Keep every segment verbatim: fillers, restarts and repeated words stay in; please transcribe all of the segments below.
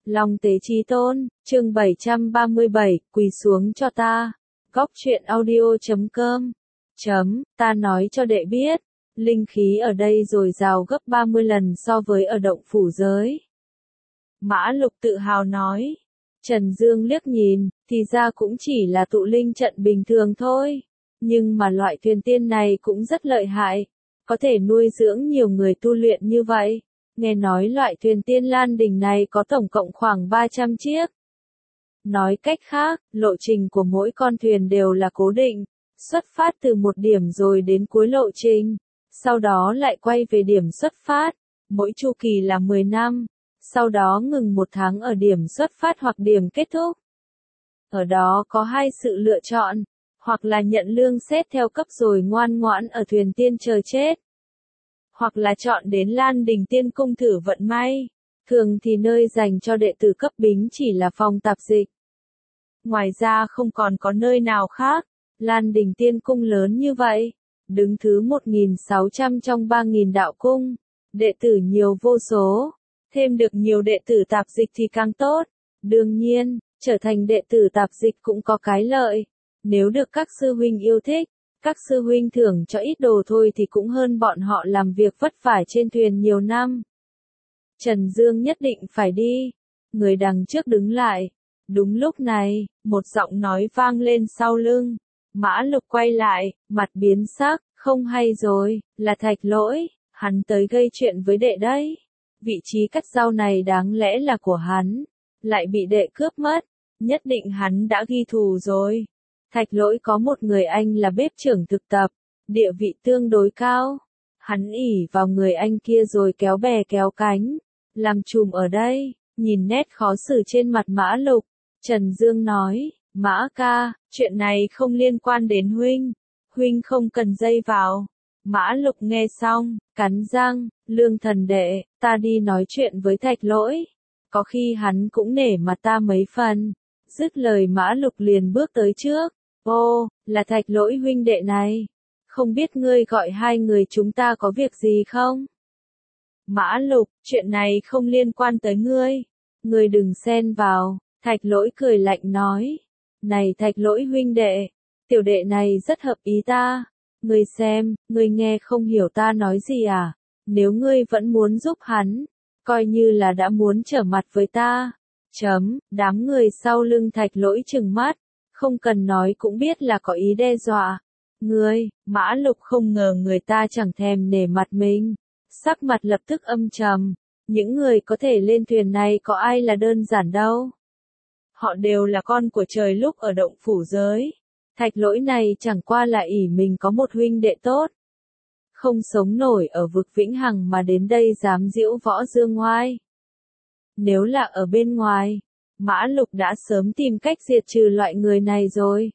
Long tế chí tôn, chương bảy trăm ba mươi bảy, quỳ xuống cho ta. Góc truyện audio chấm com. Chấm, ta nói cho đệ biết, linh khí ở đây dồi dào gấp ba mươi lần so với ở động phủ giới. Mã Lục tự hào nói. Trần Dương liếc nhìn, thì ra cũng chỉ là tụ linh trận bình thường thôi. Nhưng mà loại thuyền tiên này cũng rất lợi hại, có thể nuôi dưỡng nhiều người tu luyện như vậy. Nghe nói loại thuyền tiên Lan Đình này có tổng cộng khoảng ba trăm chiếc. Nói cách khác, lộ trình của mỗi con thuyền đều là cố định, xuất phát từ một điểm rồi đến cuối lộ trình, sau đó lại quay về điểm xuất phát, mỗi chu kỳ là mười năm, sau đó ngừng một tháng ở điểm xuất phát hoặc điểm kết thúc. Ở đó có hai sự lựa chọn, hoặc là nhận lương xét theo cấp rồi ngoan ngoãn ở thuyền tiên chờ chết, hoặc là chọn đến Lan Đình Tiên Cung thử vận may. Thường thì nơi dành cho đệ tử cấp bính chỉ là phòng tạp dịch. Ngoài ra không còn có nơi nào khác. Lan Đình Tiên Cung lớn như vậy, đứng thứ một nghìn sáu trăm trong ba nghìn đạo cung, đệ tử nhiều vô số, thêm được nhiều đệ tử tạp dịch thì càng tốt. Đương nhiên, trở thành đệ tử tạp dịch cũng có cái lợi, nếu được các sư huynh yêu thích, các sư huynh thưởng cho ít đồ thôi thì cũng hơn bọn họ làm việc vất vả trên thuyền nhiều năm. Trần Dương nhất định phải đi. Người đằng trước đứng lại. Đúng lúc này, một giọng nói vang lên sau lưng. Mã Lục quay lại, mặt biến sắc, không hay rồi, là Thạch Lỗi, hắn tới gây chuyện với đệ đấy. Vị trí cắt rau này đáng lẽ là của hắn, lại bị đệ cướp mất, nhất định hắn đã ghi thù rồi. Thạch Lỗi có một người anh là bếp trưởng thực tập, địa vị tương đối cao. Hắn ỷ vào người anh kia rồi kéo bè kéo cánh, làm trùm ở đây. Nhìn nét khó xử trên mặt Mã Lục, Trần Dương nói, Mã ca, chuyện này không liên quan đến huynh, huynh không cần dây vào. Mã Lục nghe xong, cắn răng, Lương thần đệ, ta đi nói chuyện với Thạch Lỗi, có khi hắn cũng nể mặt ta mấy phần. Dứt lời Mã Lục liền bước tới trước. Ô, là Thạch Lỗi huynh đệ này, không biết ngươi gọi hai người chúng ta có việc gì không? Mã Lục, chuyện này không liên quan tới ngươi, ngươi đừng xen vào. Thạch Lỗi cười lạnh nói, này Thạch Lỗi huynh đệ, tiểu đệ này rất hợp ý ta, ngươi xem, ngươi nghe không hiểu ta nói gì à? Nếu ngươi vẫn muốn giúp hắn, coi như là đã muốn trở mặt với ta. Chấm, đám người sau lưng Thạch Lỗi trừng mắt, không cần nói cũng biết là có ý đe dọa. Ngươi, Mã Lục không ngờ người ta chẳng thèm nể mặt mình, sắc mặt lập tức âm trầm. Những người có thể lên thuyền này có ai là đơn giản đâu. Họ đều là con của trời lúc ở động phủ giới. Thạch Lỗi này chẳng qua là ỷ mình có một huynh đệ tốt, không sống nổi ở vực vĩnh hằng mà đến đây dám giễu võ dương ngoai. Nếu là ở bên ngoài, Mã Lục đã sớm tìm cách diệt trừ loại người này rồi.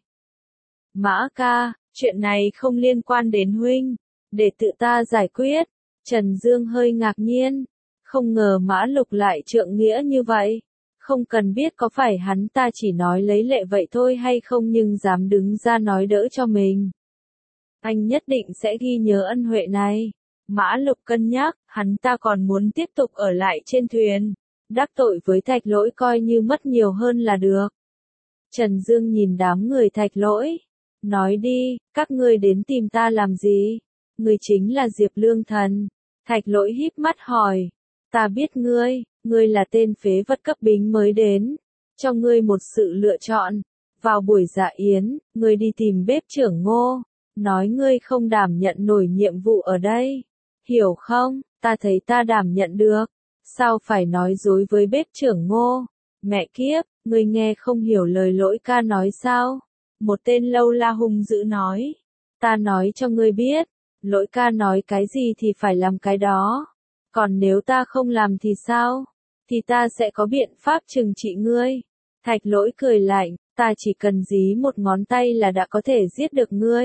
Mã ca, chuyện này không liên quan đến huynh, để tự ta giải quyết. Trần Dương hơi ngạc nhiên, không ngờ Mã Lục lại trượng nghĩa như vậy. Không cần biết có phải hắn ta chỉ nói lấy lệ vậy thôi hay không nhưng dám đứng ra nói đỡ cho mình. Anh nhất định sẽ ghi nhớ ân huệ này. Mã Lục cân nhắc, hắn ta còn muốn tiếp tục ở lại trên thuyền. Đắc tội với Thạch Lỗi coi như mất nhiều hơn là được. Trần Dương nhìn đám người Thạch Lỗi, nói đi, các ngươi đến tìm ta làm gì? Ngươi chính là Diệp Lương Thần. Thạch Lỗi híp mắt hỏi, ta biết ngươi, ngươi là tên phế vật cấp bính mới đến, cho ngươi một sự lựa chọn. Vào buổi dạ yến, ngươi đi tìm bếp trưởng Ngô, nói ngươi không đảm nhận nổi nhiệm vụ ở đây. Hiểu không? Ta thấy ta đảm nhận được. Sao phải nói dối với bếp trưởng Ngô? Mẹ kiếp, ngươi nghe không hiểu lời Lỗi ca nói sao? Một tên lâu la hung dữ nói. Ta nói cho ngươi biết, Lỗi ca nói cái gì thì phải làm cái đó. Còn nếu ta không làm thì sao? Thì ta sẽ có biện pháp trừng trị ngươi. Thạch Lỗi cười lạnh, ta chỉ cần dí một ngón tay là đã có thể giết được ngươi.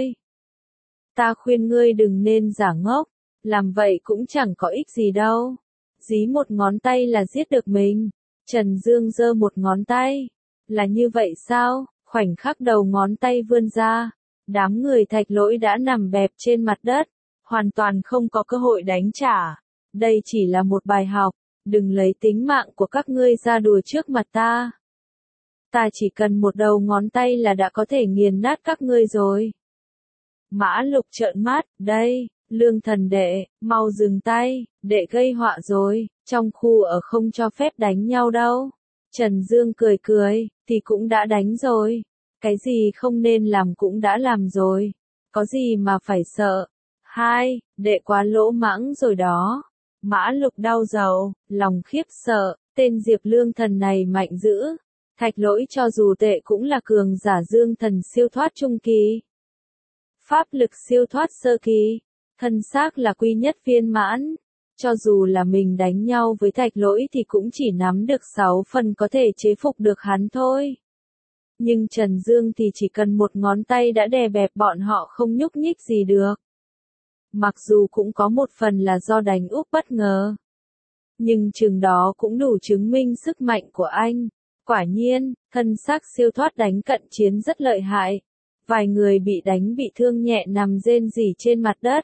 Ta khuyên ngươi đừng nên giả ngốc, làm vậy cũng chẳng có ích gì đâu. Dí một ngón tay là giết được mình. Trần Dương giơ một ngón tay. Là như vậy sao? Khoảnh khắc đầu ngón tay vươn ra, đám người Thạch Lỗi đã nằm bẹp trên mặt đất, hoàn toàn không có cơ hội đánh trả. Đây chỉ là một bài học, đừng lấy tính mạng của các ngươi ra đùa trước mặt ta. Ta chỉ cần một đầu ngón tay là đã có thể nghiền nát các ngươi rồi. Mã Lục trợn mắt, đây, Lương Thần đệ, mau dừng tay, đệ gây họa rồi, trong khu ở không cho phép đánh nhau đâu. Trần Dương cười cười, thì cũng đã đánh rồi, cái gì không nên làm cũng đã làm rồi, có gì mà phải sợ. Hai, đệ quá lỗ mãng rồi đó. Mã Lục đau đầu, lòng khiếp sợ, tên Diệp Lương Thần này mạnh dữ. Thạch Lỗi cho dù tệ cũng là cường giả dương thần siêu thoát trung kỳ. Pháp lực siêu thoát sơ kỳ, thân xác là quy nhất viên mãn. Cho dù là mình đánh nhau với Thạch Lỗi thì cũng chỉ nắm được sáu phần có thể chế phục được hắn thôi. Nhưng Trần Dương thì chỉ cần một ngón tay đã đè bẹp bọn họ không nhúc nhích gì được. Mặc dù cũng có một phần là do đánh úp bất ngờ. Nhưng chừng đó cũng đủ chứng minh sức mạnh của anh. Quả nhiên, thân xác siêu thoát đánh cận chiến rất lợi hại. Vài người bị đánh bị thương nhẹ nằm rên rỉ trên mặt đất.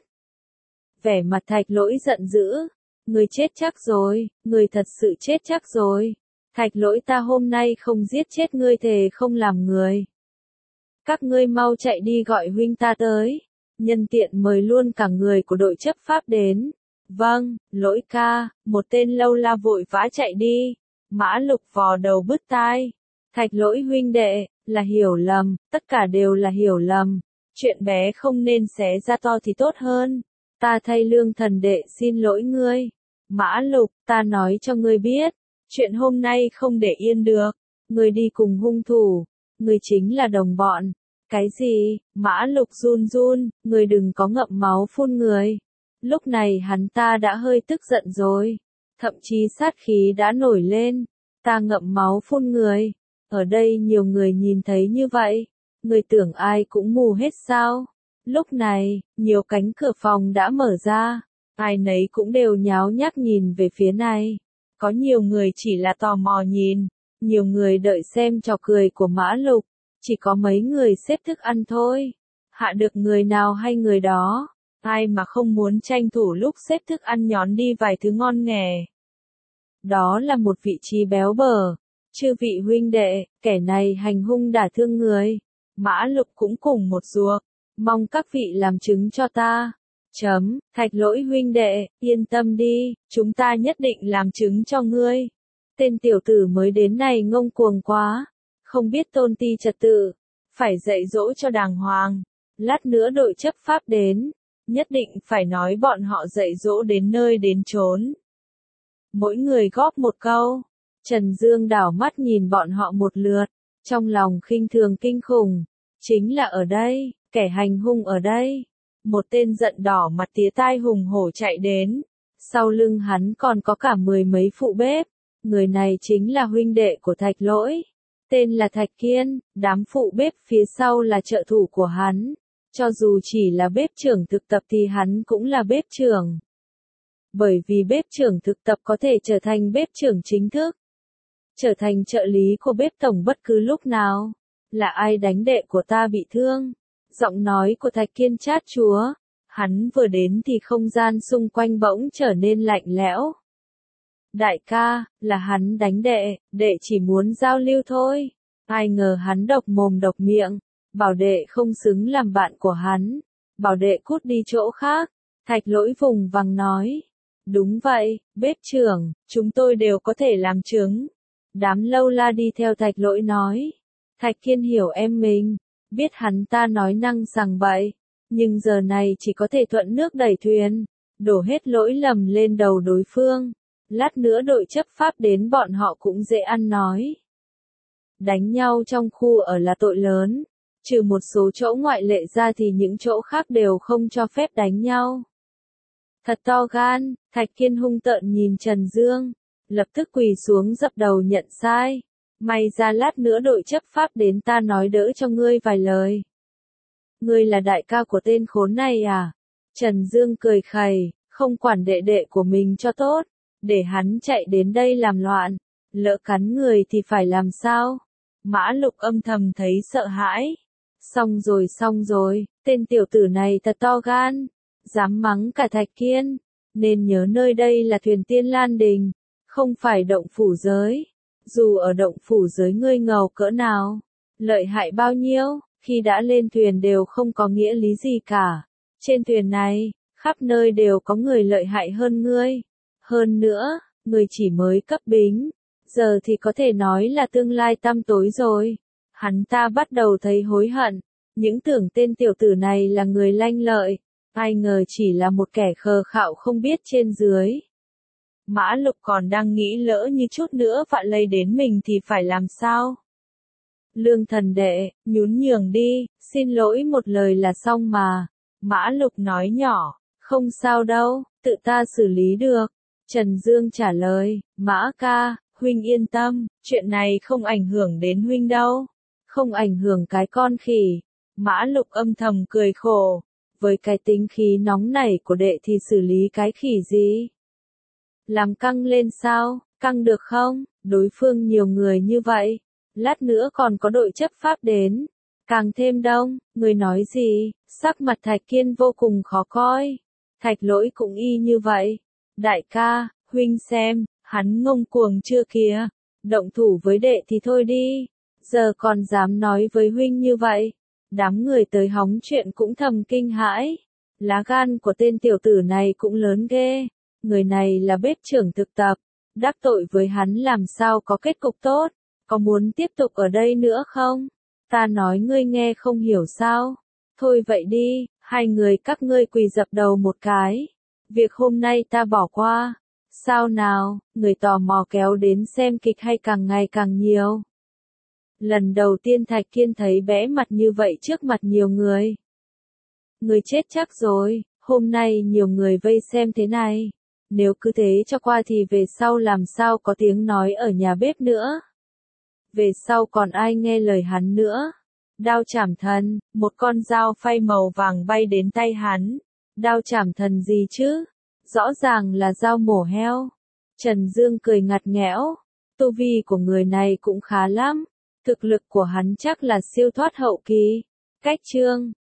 Vẻ mặt Thạch Lỗi giận dữ. Người chết chắc rồi, người thật sự chết chắc rồi. Thạch Lỗi ta hôm nay không giết chết ngươi thề không làm người. Các ngươi mau chạy đi gọi huynh ta tới. Nhân tiện mời luôn cả người của đội chấp pháp đến. Vâng, Lỗi ca, một tên lâu la vội vã chạy đi. Mã Lục vò đầu bứt tai. Thạch Lỗi huynh đệ, là hiểu lầm, tất cả đều là hiểu lầm. Chuyện bé không nên xé ra to thì tốt hơn. Ta thay Lương Thần đệ xin lỗi ngươi. Mã Lục, ta nói cho ngươi biết. Chuyện hôm nay không để yên được. Ngươi đi cùng hung thủ. Ngươi chính là đồng bọn. Cái gì? Mã Lục run run, ngươi đừng có ngậm máu phun người. Lúc này hắn ta đã hơi tức giận rồi. Thậm chí sát khí đã nổi lên. Ta ngậm máu phun người. Ở đây nhiều người nhìn thấy như vậy. Người tưởng ai cũng mù hết sao? Lúc này, nhiều cánh cửa phòng đã mở ra. Ai nấy cũng đều nháo nhác nhìn về phía này. Có nhiều người chỉ là tò mò nhìn. Nhiều người đợi xem trò cười của Mã Lục. Chỉ có mấy người xếp thức ăn thôi. Hạ được người nào hay người đó. Ai mà không muốn tranh thủ lúc xếp thức ăn nhón đi vài thứ ngon nghè. Đó là một vị trí béo bở. Chư vị huynh đệ, kẻ này hành hung đả thương người. Mã Lục cũng cùng một ruột. Mong các vị làm chứng cho ta. Chấm, Thạch Lỗi huynh đệ, yên tâm đi, chúng ta nhất định làm chứng cho ngươi. Tên tiểu tử mới đến này ngông cuồng quá. Không biết tôn ti trật tự. Phải dạy dỗ cho đàng hoàng. Lát nữa đội chấp pháp đến. Nhất định phải nói bọn họ dạy dỗ đến nơi đến chốn. Mỗi người góp một câu. Trần Dương đảo mắt nhìn bọn họ một lượt. Trong lòng khinh thường kinh khủng. Chính là ở đây, kẻ hành hung ở đây. Một tên giận đỏ mặt tía tai hùng hổ chạy đến. Sau lưng hắn còn có cả mười mấy phụ bếp. Người này chính là huynh đệ của Thạch Lỗi. Tên là Thạch Kiên, đám phụ bếp phía sau là trợ thủ của hắn. Cho dù chỉ là bếp trưởng thực tập thì hắn cũng là bếp trưởng. Bởi vì bếp trưởng thực tập có thể trở thành bếp trưởng chính thức. Trở thành trợ lý của bếp tổng bất cứ lúc nào. Là ai đánh đệ của ta bị thương? Giọng nói của Thạch Kiên chát chúa. Hắn vừa đến thì không gian xung quanh bỗng trở nên lạnh lẽo. Đại ca, là hắn đánh đệ, đệ chỉ muốn giao lưu thôi. Ai ngờ hắn độc mồm độc miệng. Bảo đệ không xứng làm bạn của hắn. Bảo đệ cút đi chỗ khác. Thạch Lỗi vùng vằng nói. Đúng vậy, bếp trưởng, chúng tôi đều có thể làm chứng. Đám lâu la đi theo Thạch Lỗi nói. Thạch Kiên hiểu em mình. Biết hắn ta nói năng sằng bậy. Nhưng giờ này chỉ có thể thuận nước đẩy thuyền. Đổ hết lỗi lầm lên đầu đối phương. Lát nữa đội chấp pháp đến bọn họ cũng dễ ăn nói. Đánh nhau trong khu ở là tội lớn. Trừ một số chỗ ngoại lệ ra thì những chỗ khác đều không cho phép đánh nhau. Thật to gan, Thạch Kiên hung tợn nhìn Trần Dương. Lập tức quỳ xuống dập đầu nhận sai. May ra lát nữa đội chấp pháp đến ta nói đỡ cho ngươi vài lời. Ngươi là đại ca của tên khốn này à? Trần Dương cười khẩy, không quản đệ đệ của mình cho tốt. Để hắn chạy đến đây làm loạn. Lỡ cắn người thì phải làm sao? Mã Lục âm thầm thấy sợ hãi. Xong rồi xong rồi, tên tiểu tử này thật to gan. Dám mắng cả Thạch Kiên. Nên nhớ nơi đây là thuyền Tiên Lan Đình. Không phải động phủ giới. Dù ở động phủ giới ngươi ngầu cỡ nào, lợi hại bao nhiêu, khi đã lên thuyền đều không có nghĩa lý gì cả. Trên thuyền này, khắp nơi đều có người lợi hại hơn ngươi. Hơn nữa, ngươi chỉ mới cấp bính, giờ thì có thể nói là tương lai tăm tối rồi. Hắn ta bắt đầu thấy hối hận, những tưởng tên tiểu tử này là người lanh lợi, ai ngờ chỉ là một kẻ khờ khạo không biết trên dưới. Mã Lục còn đang nghĩ lỡ như chút nữa vạ lây đến mình thì phải làm sao? Lương thần đệ, nhún nhường đi, xin lỗi một lời là xong mà. Mã Lục nói nhỏ, không sao đâu, tự ta xử lý được. Trần Dương trả lời, Mã ca, huynh yên tâm, chuyện này không ảnh hưởng đến huynh đâu. Không ảnh hưởng cái con khỉ. Mã Lục âm thầm cười khổ. Với cái tính khí nóng nảy của đệ thì xử lý cái khỉ gì? Làm căng lên sao, căng được không? Đối phương nhiều người như vậy. Lát nữa còn có đội chấp pháp đến. Càng thêm đông, người nói gì? Sắc mặt Thạch Kiên vô cùng khó coi. Thạch Lỗi cũng y như vậy. Đại ca, huynh xem, hắn ngông cuồng chưa kìa. Động thủ với đệ thì thôi đi. Giờ còn dám nói với huynh như vậy. Đám người tới hóng chuyện cũng thầm kinh hãi. Lá gan của tên tiểu tử này cũng lớn ghê. Người này là bếp trưởng thực tập. Đắc tội với hắn làm sao có kết cục tốt. Có muốn tiếp tục ở đây nữa không? Ta nói ngươi nghe không hiểu sao? Thôi vậy đi, hai người các ngươi quỳ dập đầu một cái. Việc hôm nay ta bỏ qua. Sao nào, người tò mò kéo đến xem kịch hay càng ngày càng nhiều. Lần đầu tiên Thạch Kiên thấy bẽ mặt như vậy trước mặt nhiều người. Người chết chắc rồi, hôm nay nhiều người vây xem thế này. Nếu cứ thế cho qua thì về sau làm sao có tiếng nói ở nhà bếp nữa. Về sau còn ai nghe lời hắn nữa. Đao chảm thần, một con dao phay màu vàng bay đến tay hắn. Đao chảm thần gì chứ? Rõ ràng là dao mổ heo. Trần Dương cười ngặt nghẽo. Tu vi của người này cũng khá lắm. Thực lực của hắn chắc là siêu thoát hậu kỳ. Cách chương